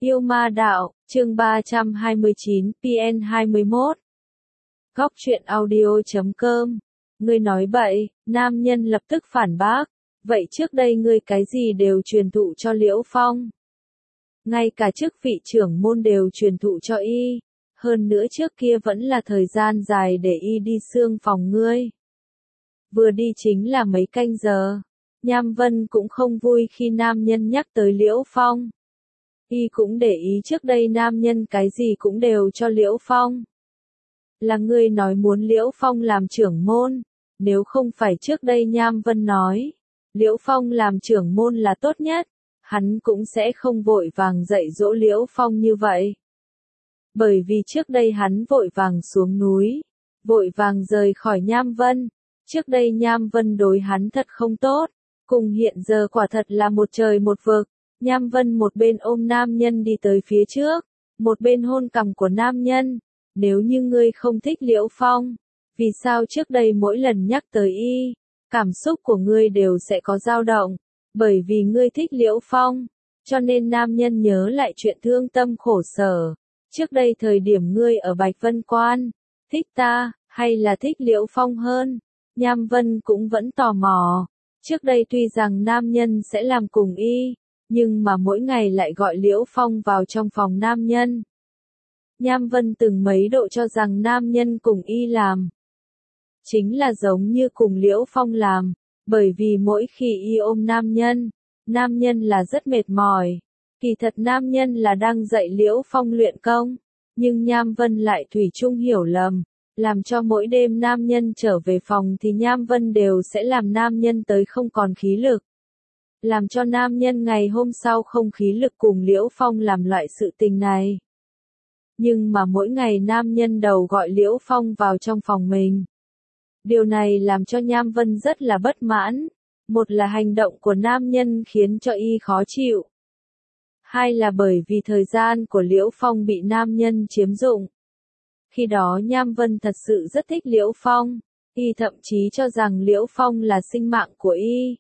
Yêu ma đạo, chương 329, PN 21. Góc truyện audio.com. Ngươi nói bậy, nam nhân lập tức phản bác. Vậy trước đây ngươi cái gì đều truyền thụ cho Liễu Phong? Ngay cả chức vị trưởng môn đều truyền thụ cho y. Hơn nữa trước kia vẫn là thời gian dài để y đi xương phòng ngươi. Vừa đi chính là mấy canh giờ. Nham Vân cũng không vui khi nam nhân nhắc tới Liễu Phong. Y cũng để ý trước đây nam nhân cái gì cũng đều cho Liễu Phong. Là ngươi nói muốn Liễu Phong làm trưởng môn, nếu không phải trước đây Nham Vân nói, Liễu Phong làm trưởng môn là tốt nhất, hắn cũng sẽ không vội vàng dạy dỗ Liễu Phong như vậy. Bởi vì trước đây hắn vội vàng xuống núi, vội vàng rời khỏi Nham Vân, trước đây Nham Vân đối hắn thật không tốt, cùng hiện giờ quả thật là một trời một vực. Nham Vân một bên ôm nam nhân đi tới phía trước, một bên hôn cằm của nam nhân. Nếu như ngươi không thích Liễu Phong, vì sao trước đây mỗi lần nhắc tới y, cảm xúc của ngươi đều sẽ có dao động, bởi vì ngươi thích Liễu Phong, cho nên nam nhân nhớ lại chuyện thương tâm khổ sở. Trước đây thời điểm ngươi ở Bạch Vân Quan, thích ta, hay là thích Liễu Phong hơn? Nham Vân cũng vẫn tò mò. Trước đây tuy rằng nam nhân sẽ làm cùng y, nhưng mà mỗi ngày lại gọi Liễu Phong vào trong phòng nam nhân. Nham Vân từng mấy độ cho rằng nam nhân cùng y làm chính là giống như cùng Liễu Phong làm, bởi vì mỗi khi y ôm nam nhân là rất mệt mỏi. Kỳ thật nam nhân là đang dạy Liễu Phong luyện công, nhưng Nham Vân lại thủy chung hiểu lầm, làm cho mỗi đêm nam nhân trở về phòng thì Nham Vân đều sẽ làm nam nhân tới không còn khí lực. Làm cho nam nhân ngày hôm sau không khí lực cùng Liễu Phong làm loại sự tình này. Nhưng mà mỗi ngày nam nhân đầu gọi Liễu Phong vào trong phòng mình. Điều này làm cho Nham Vân rất là bất mãn. Một là hành động của nam nhân khiến cho y khó chịu. Hai là bởi vì thời gian của Liễu Phong bị nam nhân chiếm dụng. Khi đó Nham Vân thật sự rất thích Liễu Phong. Y thậm chí cho rằng Liễu Phong là sinh mạng của y.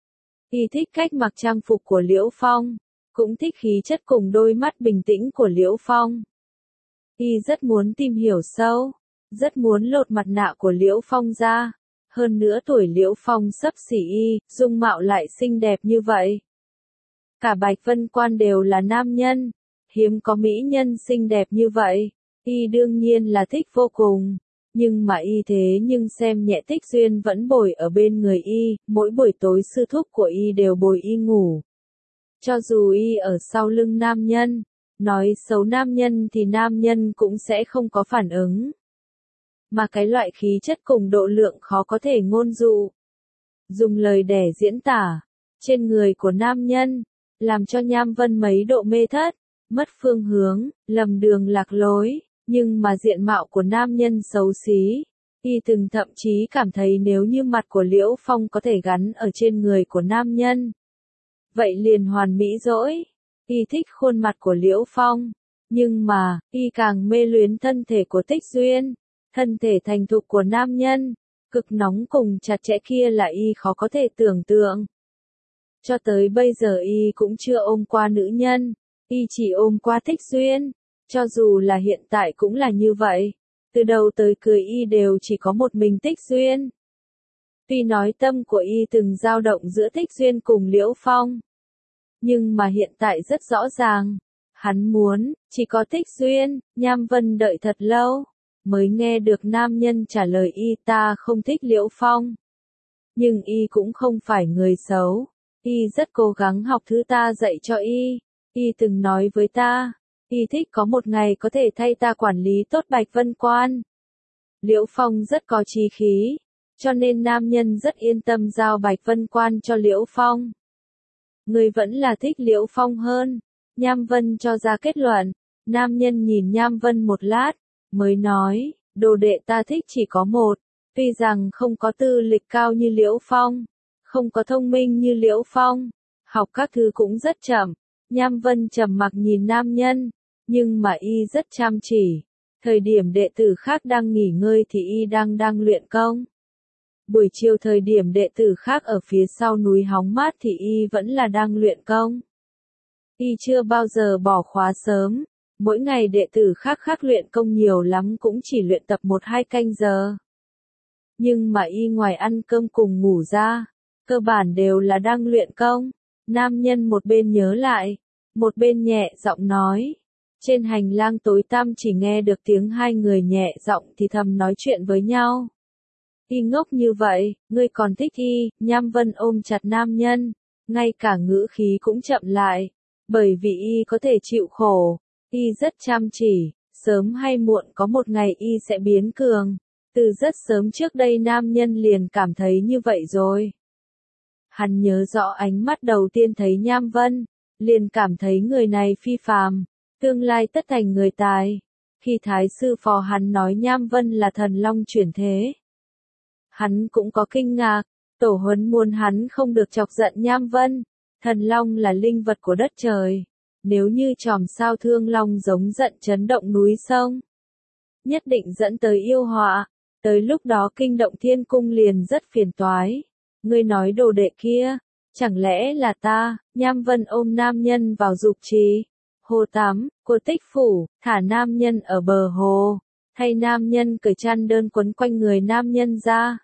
Y thích cách mặc trang phục của Liễu Phong, cũng thích khí chất cùng đôi mắt bình tĩnh của Liễu Phong. Y rất muốn tìm hiểu sâu, rất muốn lột mặt nạ của Liễu Phong ra. Hơn nữa tuổi Liễu Phong xấp xỉ y, dung mạo lại xinh đẹp như vậy. Cả Bạch Vân Quan đều là nam nhân, hiếm có mỹ nhân xinh đẹp như vậy. Y đương nhiên là thích vô cùng. Nhưng mà y thế nhưng xem nhẹ Tích Duyên vẫn bồi ở bên người y, mỗi buổi tối sư thúc của y đều bồi y ngủ. Cho dù y ở sau lưng nam nhân, nói xấu nam nhân thì nam nhân cũng sẽ không có phản ứng. Mà cái loại khí chất cùng độ lượng khó có thể ngôn dụ. Dùng lời để diễn tả, trên người của nam nhân, làm cho Nham Vân mấy độ mê thất, mất phương hướng, lầm đường lạc lối. Nhưng mà diện mạo của nam nhân xấu xí, y từng thậm chí cảm thấy nếu như mặt của Liễu Phong có thể gắn ở trên người của nam nhân, vậy liền hoàn mỹ dỗi. Y thích khuôn mặt của Liễu Phong, nhưng mà, y càng mê luyến thân thể của Tích Duyên, thân thể thành thục của nam nhân, cực nóng cùng chặt chẽ kia là y khó có thể tưởng tượng. Cho tới bây giờ y cũng chưa ôm qua nữ nhân, y chỉ ôm qua Tích Duyên. Cho dù là hiện tại cũng là như vậy, từ đầu tới cuối y đều chỉ có một mình Tích Duyên. Tuy nói tâm của y từng dao động giữa Tích Duyên cùng Liễu Phong, nhưng mà hiện tại rất rõ ràng, hắn muốn, chỉ có Tích Duyên. Nham Vân đợi thật lâu, mới nghe được nam nhân trả lời y ta không thích Liễu Phong. Nhưng y cũng không phải người xấu, y rất cố gắng học thứ ta dạy cho y từng nói với ta. Y thích có một ngày có thể thay ta quản lý tốt Bạch Vân Quan. Liễu Phong rất có chí khí, cho nên nam nhân rất yên tâm giao Bạch Vân Quan cho Liễu Phong. Người vẫn là thích Liễu Phong hơn. Nham Vân cho ra kết luận. Nam nhân nhìn Nham Vân một lát, mới nói, đồ đệ ta thích chỉ có một. Tuy rằng không có tư lịch cao như Liễu Phong, không có thông minh như Liễu Phong, học các thứ cũng rất chậm. Nham Vân trầm mặc nhìn nam nhân, nhưng mà y rất chăm chỉ. Thời điểm đệ tử khác đang nghỉ ngơi thì y đang luyện công. Buổi chiều thời điểm đệ tử khác ở phía sau núi hóng mát thì y vẫn là đang luyện công. Y chưa bao giờ bỏ khóa sớm, mỗi ngày đệ tử khác luyện công nhiều lắm cũng chỉ luyện tập 1-2 canh giờ. Nhưng mà y ngoài ăn cơm cùng ngủ ra, cơ bản đều là đang luyện công. Nam nhân một bên nhớ lại, một bên nhẹ giọng nói. Trên hành lang tối tăm chỉ nghe được tiếng hai người nhẹ giọng thì thầm nói chuyện với nhau. Y ngốc như vậy, ngươi còn thích y, Nham Vân ôm chặt nam nhân, ngay cả ngữ khí cũng chậm lại, bởi vì y có thể chịu khổ, y rất chăm chỉ, sớm hay muộn có một ngày y sẽ biến cường. Từ rất sớm trước đây nam nhân liền cảm thấy như vậy rồi. Hắn nhớ rõ ánh mắt đầu tiên thấy Nham Vân, liền cảm thấy người này phi phàm, tương lai tất thành người tài. Khi thái sư phò hắn nói Nham Vân là thần long chuyển thế, hắn cũng có kinh ngạc, tổ huấn muốn hắn không được chọc giận Nham Vân, thần long là linh vật của đất trời, nếu như chòm sao thương long giống giận chấn động núi sông, nhất định dẫn tới yêu họa, tới lúc đó kinh động thiên cung liền rất phiền toái. Ngươi nói đồ đệ kia, chẳng lẽ là ta? Nham Vân ôm nam nhân vào dục trì, hồ tắm, của Tích Phủ, thả nam nhân ở bờ hồ, thay nam nhân cởi chăn đơn quấn quanh người nam nhân ra.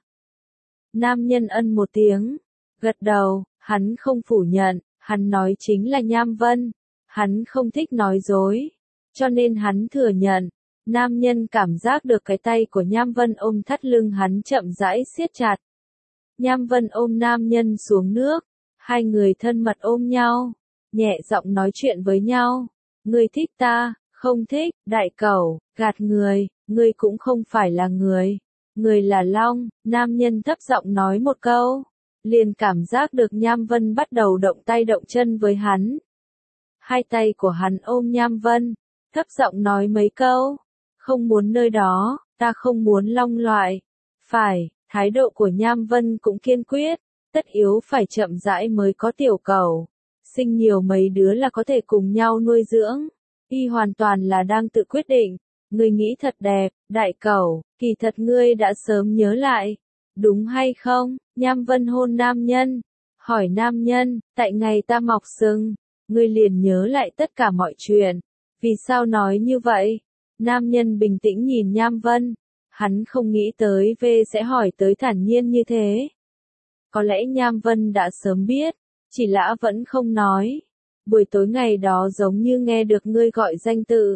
Nam nhân ân một tiếng, gật đầu, hắn không phủ nhận, hắn nói chính là Nham Vân, hắn không thích nói dối, cho nên hắn thừa nhận. Nam nhân cảm giác được cái tay của Nham Vân ôm thắt lưng hắn chậm rãi siết chặt. Nham Vân ôm nam nhân xuống nước, hai người thân mật ôm nhau, nhẹ giọng nói chuyện với nhau. Ngươi thích ta, không thích, đại cẩu, gạt người, ngươi cũng không phải là người, người là long. Nam nhân thấp giọng nói một câu, liền cảm giác được Nham Vân bắt đầu động tay động chân với hắn. Hai tay của hắn ôm Nham Vân, thấp giọng nói mấy câu, không muốn nơi đó, ta không muốn long loại. Phải, thái độ của Nham Vân cũng kiên quyết, tất yếu phải chậm rãi mới có tiểu cẩu. Sinh nhiều mấy đứa là có thể cùng nhau nuôi dưỡng. Y hoàn toàn là đang tự quyết định. Ngươi nghĩ thật đẹp, đại cẩu, kỳ thật ngươi đã sớm nhớ lại. Đúng hay không? Nham Vân hôn nam nhân. Hỏi nam nhân, tại ngày ta mọc sừng, ngươi liền nhớ lại tất cả mọi chuyện. Vì sao nói như vậy? Nam nhân bình tĩnh nhìn Nham Vân. Hắn không nghĩ tới V sẽ hỏi tới thản nhiên như thế. Có lẽ Nham Vân đã sớm biết, chỉ lã vẫn không nói. Buổi tối ngày đó giống như nghe được ngươi gọi danh tự.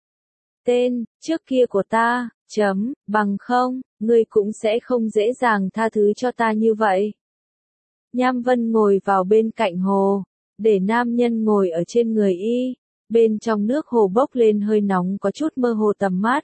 Tên, trước kia của ta, bằng không, ngươi cũng sẽ không dễ dàng tha thứ cho ta như vậy. Nham Vân ngồi vào bên cạnh hồ, để nam nhân ngồi ở trên người y. Bên trong nước hồ bốc lên hơi nóng có chút mơ hồ tầm mắt.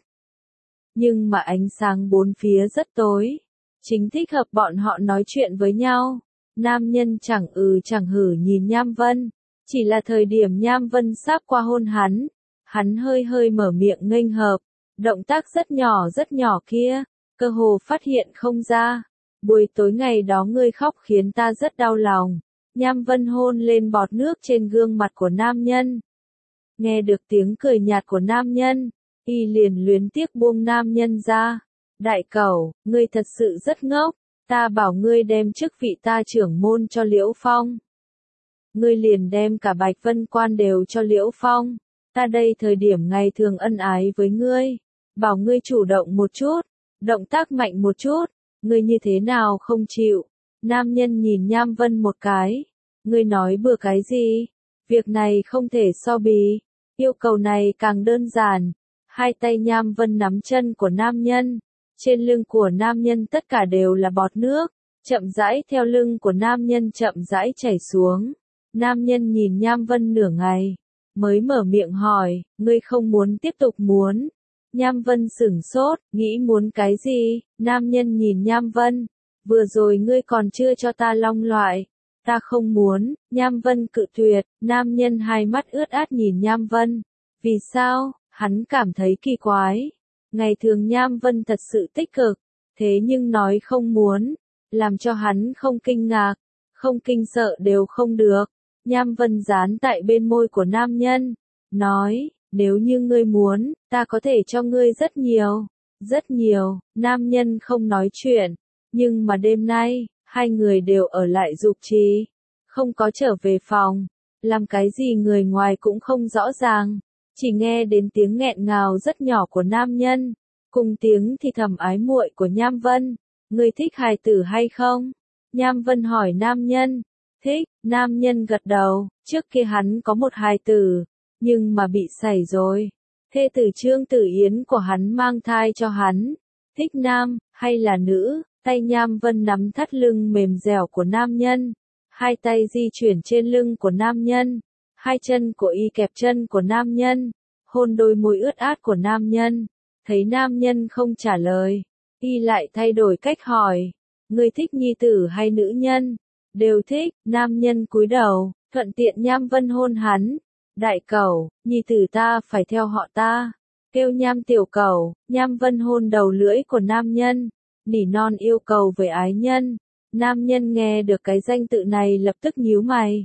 Nhưng mà ánh sáng bốn phía rất tối. Chính thích hợp bọn họ nói chuyện với nhau. Nam nhân chẳng chẳng hử nhìn Nham Vân. Chỉ là thời điểm Nham Vân sắp qua hôn hắn. Hắn hơi mở miệng nghênh hợp. Động tác rất nhỏ kia. Cơ hồ phát hiện không ra. Buổi tối ngày đó ngươi khóc khiến ta rất đau lòng. Nham Vân hôn lên bọt nước trên gương mặt của nam nhân. Nghe được tiếng cười nhạt của nam nhân, y liền luyến tiếc buông nam nhân ra. Đại cẩu, ngươi thật sự rất ngốc, ta bảo ngươi đem chức vị ta trưởng môn cho Liễu Phong. Ngươi liền đem cả Bạch Vân Quan đều cho Liễu Phong. Ta đây thời điểm ngày thường ân ái với ngươi, bảo ngươi chủ động một chút, động tác mạnh một chút, ngươi như thế nào không chịu. Nam nhân nhìn Nham Vân một cái, ngươi nói bừa cái gì, việc này không thể so bì. Yêu cầu này càng đơn giản. Hai tay Nham Vân nắm chân của nam nhân. Trên lưng của nam nhân tất cả đều là bọt nước. Chậm rãi theo lưng của nam nhân chậm rãi chảy xuống. Nam nhân nhìn Nham Vân nửa ngày. Mới mở miệng hỏi, ngươi không muốn tiếp tục muốn. Nham Vân sửng sốt, nghĩ muốn cái gì? Nam nhân nhìn Nham Vân. Vừa rồi ngươi còn chưa cho ta long loại. Ta không muốn. Nham Vân cự tuyệt. Nam nhân hai mắt ướt át nhìn Nham Vân. Vì sao? Hắn cảm thấy kỳ quái. Ngày thường Nham Vân thật sự tích cực, thế nhưng nói không muốn, làm cho hắn không kinh ngạc, không kinh sợ đều không được. Nham Vân dán tại bên môi của nam nhân, nói, nếu như ngươi muốn, ta có thể cho ngươi rất nhiều, rất nhiều. Nam nhân không nói chuyện, nhưng mà đêm nay, hai người đều ở lại dục trì, không có trở về phòng. làm cái gì người ngoài cũng không rõ ràng, chỉ nghe đến tiếng nghẹn ngào rất nhỏ của nam nhân, cùng tiếng thì thầm ái muội của Nham Vân. Ngươi thích hài tử hay không? Nham Vân hỏi nam nhân. Thích, nam nhân gật đầu, trước kia hắn có một hài tử, nhưng mà bị sẩy rồi. Thê tử Trương Tử Yến của hắn mang thai cho hắn. Thích nam, hay là nữ? Tay Nham Vân nắm thắt lưng mềm dẻo của nam nhân. Hai tay di chuyển trên lưng của nam nhân. Hai chân của y kẹp chân của nam nhân. Hôn đôi môi ướt át của nam nhân. Thấy nam nhân không trả lời, y lại thay đổi cách hỏi. Ngươi thích nhi tử hay nữ nhân? Đều thích. Nam nhân cúi đầu, thuận tiện Nham Vân hôn hắn. Đại cẩu, nhi tử ta phải theo họ ta. Kêu Nham tiểu cẩu. Nham Vân hôn đầu lưỡi của nam nhân, nỉ non yêu cầu với ái nhân. Nam nhân nghe được cái danh tự này lập tức nhíu mày.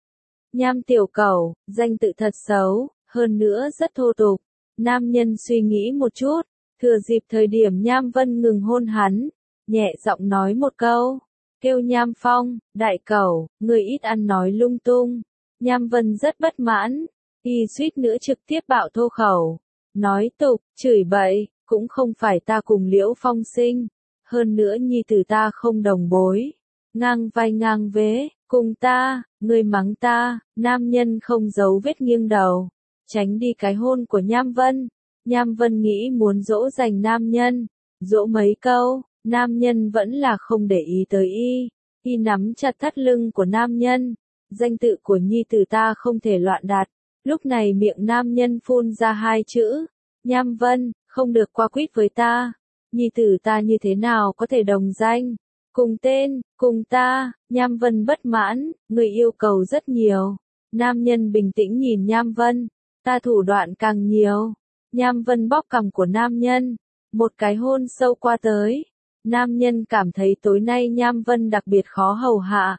Nham tiểu cẩu, danh tự thật xấu, hơn nữa rất thô tục. Nam nhân suy nghĩ một chút, thừa dịp thời điểm Nham Vân ngừng hôn hắn, nhẹ giọng nói một câu. Kêu Nham Phong, đại cẩu, người ít ăn nói lung tung. Nham Vân rất bất mãn, y suýt nữa trực tiếp bạo thô khẩu. Nói tục, chửi bậy, cũng không phải ta cùng Liễu Phong sinh. Hơn nữa nhi tử ta không đồng bối. Ngang vai ngang vế, cùng ta, người mắng ta. Nam nhân không giấu vết nghiêng đầu, tránh đi cái hôn của Nham Vân. Nham Vân nghĩ muốn dỗ dành nam nhân, dỗ mấy câu, nam nhân vẫn là không để ý tới y. Y nắm chặt thắt lưng của nam nhân. Danh tự của nhi tử ta không thể loạn đặt. Lúc này miệng nam nhân phun ra hai chữ. Nham Vân, không được qua quýt với ta. Nhi tử ta như thế nào có thể đồng danh? Cùng tên, cùng ta. Nham Vân bất mãn, người yêu cầu rất nhiều. Nam nhân bình tĩnh nhìn Nham Vân. Ta thủ đoạn càng nhiều. Nham Vân bóp cằm của nam nhân. Một cái hôn sâu qua tới. Nam nhân cảm thấy tối nay Nham Vân đặc biệt khó hầu hạ.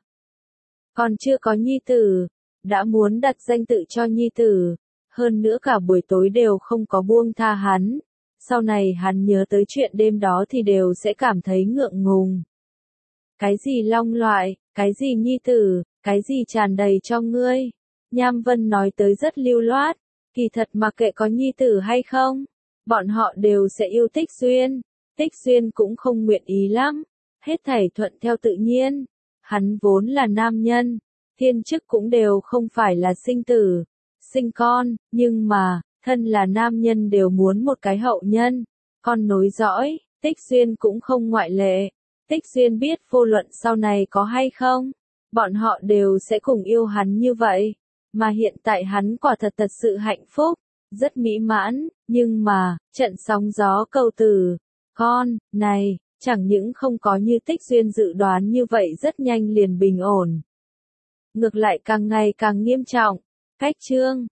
Còn chưa có nhi tử, đã muốn đặt danh tự cho nhi tử. Hơn nữa cả buổi tối đều không có buông tha hắn. Sau này hắn nhớ tới chuyện đêm đó thì đều sẽ cảm thấy ngượng ngùng. Cái gì long loại, cái gì nhi tử, cái gì tràn đầy cho ngươi. Nham Vân nói tới rất lưu loát, kỳ thật mặc kệ có nhi tử hay không, bọn họ đều sẽ yêu Tích Xuyên. Tích Xuyên cũng không nguyện ý lắm, hết thảy thuận theo tự nhiên. Hắn vốn là nam nhân, thiên chức cũng đều không phải là sinh tử, sinh con, nhưng mà, thân là nam nhân đều muốn một cái hậu nhân, con nối dõi. Tích Xuyên cũng không ngoại lệ. Tích Xuyên biết vô luận sau này có hay không, bọn họ đều sẽ cùng yêu hắn như vậy. Mà hiện tại hắn quả thật thật sự hạnh phúc, rất mỹ mãn, nhưng mà, trận sóng gió cầu từ, con, này, chẳng những không có như Tích Xuyên dự đoán như vậy rất nhanh liền bình ổn. Ngược lại càng ngày càng nghiêm trọng. Cách chương